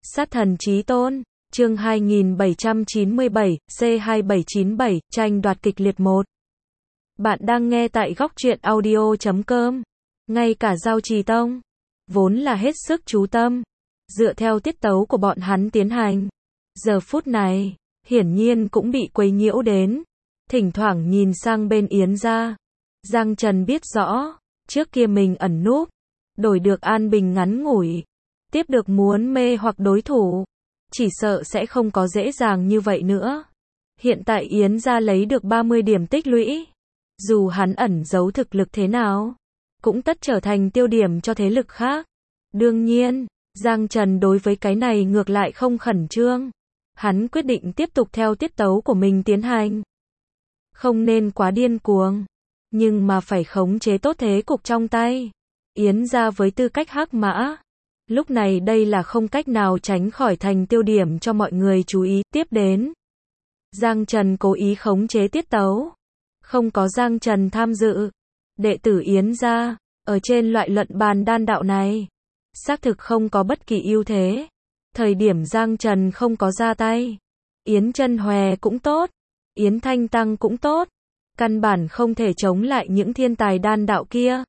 Sát thần chí tôn, chương 2797, C2797, tranh đoạt kịch liệt 1. Bạn đang nghe tại góc truyện audio.com. Ngay cả Giao Trì Tông, vốn là hết sức chú tâm, dựa theo tiết tấu của bọn hắn tiến hành. Giờ phút này, hiển nhiên cũng bị quấy nhiễu đến. Thỉnh thoảng nhìn sang bên Yến gia. Giang Trần biết rõ, trước kia mình ẩn núp, đổi được an bình ngắn ngủi, tiếp được muốn mê hoặc đối thủ, chỉ sợ sẽ không có dễ dàng như vậy nữa. Hiện tại Yến gia lấy được 30 điểm tích lũy, dù hắn ẩn giấu thực lực thế nào, cũng tất trở thành tiêu điểm cho thế lực khác. Đương nhiên, Giang Trần đối với cái này ngược lại không khẩn trương. Hắn quyết định tiếp tục theo tiết tấu của mình tiến hành. Không nên quá điên cuồng, nhưng mà phải khống chế tốt thế cục trong tay. Yến gia với tư cách hắc mã, lúc này đây là không cách nào tránh khỏi thành tiêu điểm cho mọi người chú ý. Tiếp đến, Giang Trần cố ý khống chế tiết tấu. Không có Giang Trần tham dự, đệ tử Yến gia, ở trên loại luận bàn đan đạo này, xác thực không có bất kỳ ưu thế. Thời điểm Giang Trần không có ra tay, Yến Chân Hòe cũng tốt, Yến Thanh Tăng cũng tốt, căn bản không thể chống lại những thiên tài đan đạo kia.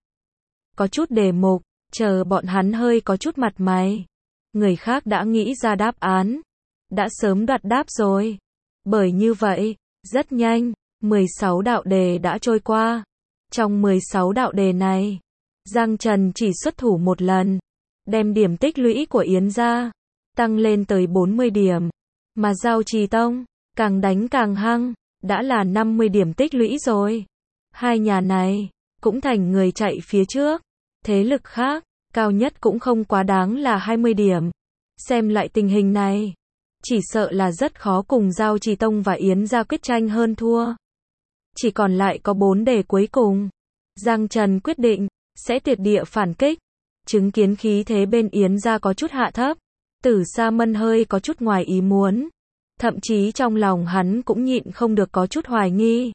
Có chút đề mục, chờ bọn hắn hơi có chút mặt mày, người khác đã nghĩ ra đáp án, đã sớm đoạt đáp rồi. Bởi như vậy, rất nhanh, 16 đạo đề đã trôi qua. Trong 16 đạo đề này, Giang Trần chỉ xuất thủ một lần, đem điểm tích lũy của Yến gia tăng lên tới 40 điểm, mà Giao Trì Tông càng đánh càng hăng, đã là 50 điểm tích lũy rồi. Hai nhà này cũng thành người chạy phía trước. Thế lực khác, cao nhất cũng không quá đáng là 20 điểm. Xem lại tình hình này, chỉ sợ là rất khó cùng Giao Trì Tông và Yến gia quyết tranh hơn thua. Chỉ còn lại có 4 đề cuối cùng. Giang Trần quyết định sẽ tuyệt địa phản kích. Chứng kiến khí thế bên Yến gia có chút hạ thấp, Tử Sa Mân hơi có chút ngoài ý muốn. Thậm chí trong lòng hắn cũng nhịn không được có chút hoài nghi.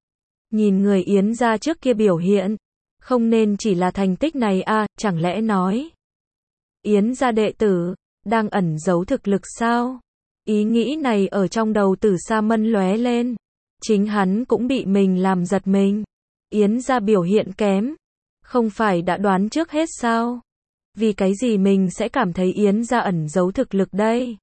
Nhìn người Yến gia trước kia biểu hiện, không nên chỉ là thành tích này à, chẳng lẽ nói Yến gia đệ tử đang ẩn giấu thực lực sao? Ý nghĩ này ở trong đầu Tử Sa Mân lóe lên. Chính hắn cũng bị mình làm giật mình. Yến gia biểu hiện kém, không phải đã đoán trước hết sao? Vì cái gì mình sẽ cảm thấy Yến gia ẩn giấu thực lực đây?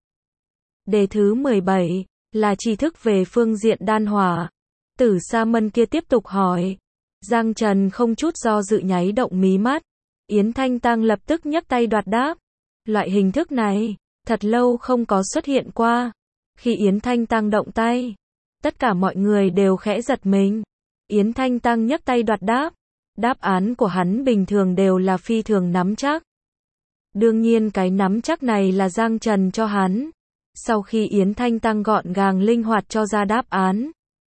Đề thứ 17 là tri thức về phương diện đan hỏa. Tử Sa Mân kia tiếp tục hỏi. Giang Trần không chút do dự nháy động mí mắt. Yến Thanh Tăng lập tức nhấc tay đoạt đáp. Loại hình thức này, thật lâu không có xuất hiện qua. Khi Yến Thanh Tăng động tay, tất cả mọi người đều khẽ giật mình. Yến Thanh Tăng nhấc tay đoạt đáp. Đáp án của hắn bình thường đều là phi thường nắm chắc. Đương nhiên cái nắm chắc này là Giang Trần cho hắn. Sau khi Yến Thanh Tăng gọn gàng linh hoạt cho ra đáp án,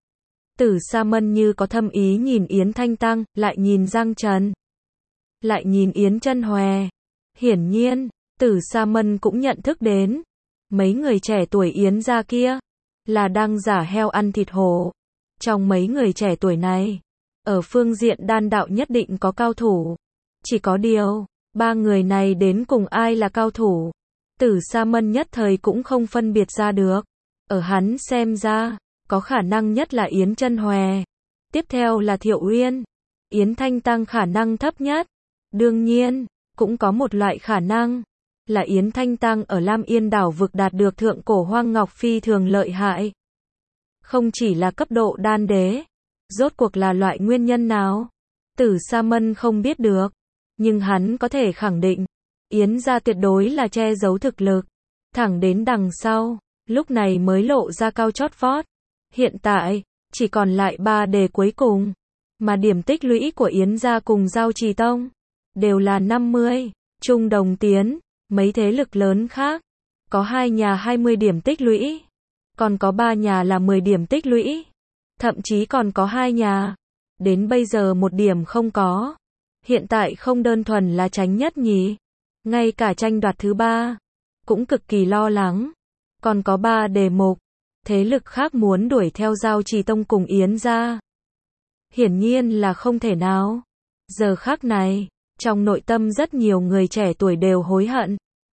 Tử Sa Mân như có thâm ý nhìn Yến Thanh Tăng, lại nhìn Giang Trần, lại nhìn Yến Chân Hòe. Hiển nhiên, Tử Sa Mân cũng nhận thức đến, mấy người trẻ tuổi Yến gia kia là đang giả heo ăn thịt hổ. Trong mấy người trẻ tuổi này, ở phương diện đan đạo nhất định có cao thủ. Chỉ có điều, ba người này đến cùng ai là cao thủ, Tử Sa Mân nhất thời cũng không phân biệt ra được. Ở hắn xem ra, có khả năng nhất là Yến Chân Hòe, tiếp theo là Thiệu Uyên, Yến Thanh Tăng khả năng thấp nhất. Đương nhiên, cũng có một loại khả năng là Yến Thanh Tăng ở Lam Yên đảo vực đạt được thượng cổ hoang ngọc phi thường lợi hại. Không chỉ là cấp độ đan đế, rốt cuộc là loại nguyên nhân nào, Tử Sa Mân không biết được, nhưng hắn có thể khẳng định, Yến gia tuyệt đối là che giấu thực lực, thẳng đến đằng sau, lúc này mới lộ ra cao chót vót. Hiện tại, chỉ còn lại 3 đề cuối cùng, mà điểm tích lũy của Yến gia cùng Giao Trì Tông đều là 50, chung đồng tiến. Mấy thế lực lớn khác, có 2 nhà 20 điểm tích lũy, còn có 3 nhà là 10 điểm tích lũy, thậm chí còn có 2 nhà đến bây giờ 1 điểm không có. Hiện tại không đơn thuần là tránh nhất nhì, ngay cả tranh đoạt thứ 3 cũng cực kỳ lo lắng. Còn có 3 đề mục, thế lực khác muốn đuổi theo Giao Trì Tông cùng Yến gia, hiển nhiên là không thể nào. Giờ khắc này, trong nội tâm rất nhiều người trẻ tuổi đều hối hận,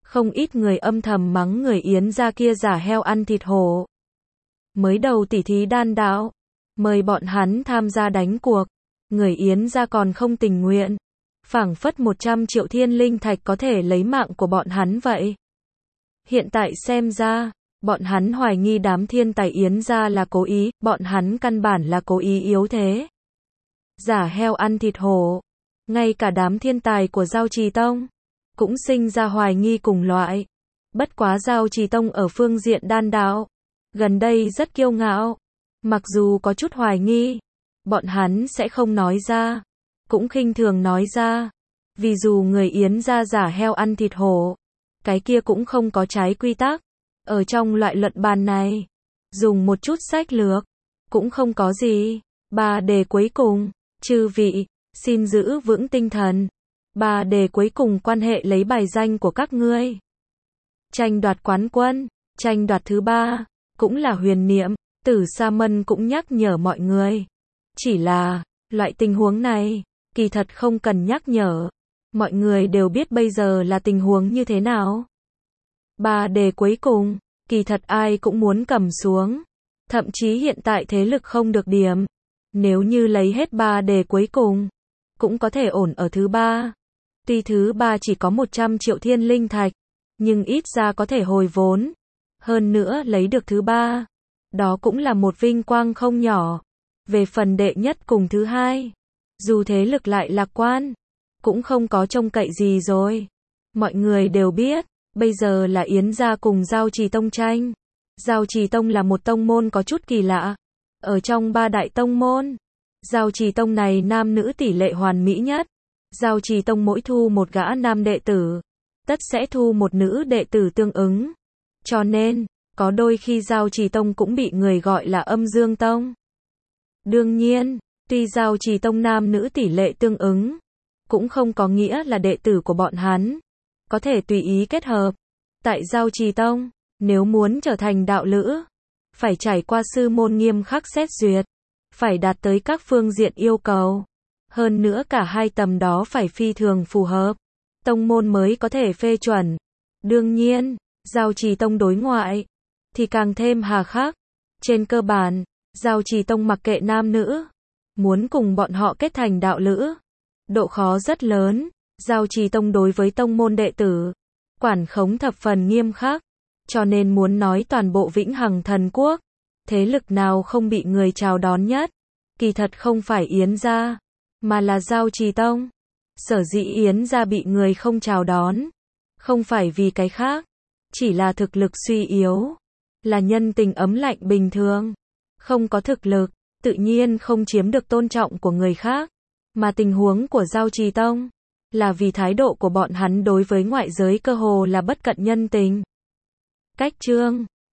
Không ít người âm thầm mắng người Yến gia kia giả heo ăn thịt hổ. Mới đầu tỉ thí đan đạo, mời bọn hắn tham gia đánh cuộc, người Yến gia còn không tình nguyện, phảng phất 100 triệu thiên linh thạch có thể lấy mạng của bọn hắn vậy. Hiện tại xem ra, bọn hắn hoài nghi đám thiên tài Yến gia là cố ý, bọn hắn căn bản là cố ý yếu thế. Giả heo ăn thịt hổ, ngay cả đám thiên tài của Giao Trì Tông cũng sinh ra hoài nghi cùng loại. Bất quá Giao Trì Tông ở phương diện đan đạo gần đây rất kiêu ngạo, mặc dù có chút hoài nghi, bọn hắn sẽ không nói ra, cũng khinh thường nói ra, vì dù người Yến gia giả heo ăn thịt hổ, cái kia cũng không có trái quy tắc. Ở trong loại luận bàn này, dùng một chút sách lược cũng không có gì. 3 đề cuối cùng, chư vị, xin giữ vững tinh thần. 3 đề cuối cùng quan hệ lấy bài danh của các ngươi. Tranh đoạt quán quân, tranh đoạt thứ 3, cũng là huyền niệm. Tử Sa Mân cũng nhắc nhở mọi người. Chỉ là, loại tình huống này, kỳ thật không cần nhắc nhở. Mọi người đều biết bây giờ là tình huống như thế nào. 3 đề cuối cùng, kỳ thật ai cũng muốn cầm xuống. Thậm chí hiện tại thế lực không được điểm. Nếu như lấy hết 3 đề cuối cùng, cũng có thể ổn ở thứ 3. Tuy thứ 3 chỉ có 100 triệu thiên linh thạch, nhưng ít ra có thể hồi vốn. Hơn nữa lấy được thứ 3, đó cũng là một vinh quang không nhỏ. Về phần đệ nhất cùng thứ 2, dù thế lực lại lạc quan, cũng không có trông cậy gì rồi. Mọi người đều biết, bây giờ là Yến gia cùng Giao Trì Tông tranh. Giao Trì Tông là một tông môn có chút kỳ lạ. Ở trong 3 đại tông môn, Giao Trì Tông này nam nữ tỷ lệ hoàn mỹ nhất. Giao Trì Tông mỗi thu một gã nam đệ tử, tất sẽ thu một nữ đệ tử tương ứng. Cho nên, có đôi khi Giao Trì Tông cũng bị người gọi là âm dương tông. Đương nhiên, tuy Giao Trì Tông nam nữ tỷ lệ tương ứng, cũng không có nghĩa là đệ tử của bọn hắn có thể tùy ý kết hợp. Tại Giao Trì Tông, nếu muốn trở thành đạo lữ, phải trải qua sư môn nghiêm khắc xét duyệt, phải đạt tới các phương diện yêu cầu. Hơn nữa cả hai tầm đó phải phi thường phù hợp, tông môn mới có thể phê chuẩn. Đương nhiên, Giao Trì Tông đối ngoại thì càng thêm hà khắc. Trên cơ bản, Giao Trì Tông mặc kệ nam nữ, muốn cùng bọn họ kết thành đạo lữ, độ khó rất lớn. Giao Trì Tông đối với tông môn đệ tử, quản khống thập phần nghiêm khắc, cho nên muốn nói toàn bộ Vĩnh Hằng Thần Quốc, thế lực nào không bị người chào đón nhất, kỳ thật không phải Yến gia, mà là Giao Trì Tông. Sở dĩ Yến gia bị người không chào đón, không phải vì cái khác, chỉ là thực lực suy yếu, là nhân tình ấm lạnh bình thường, không có thực lực, tự nhiên không chiếm được tôn trọng của người khác, mà tình huống của Giao Trì Tông là vì thái độ của bọn hắn đối với ngoại giới cơ hồ là bất cận nhân tình. Cách chương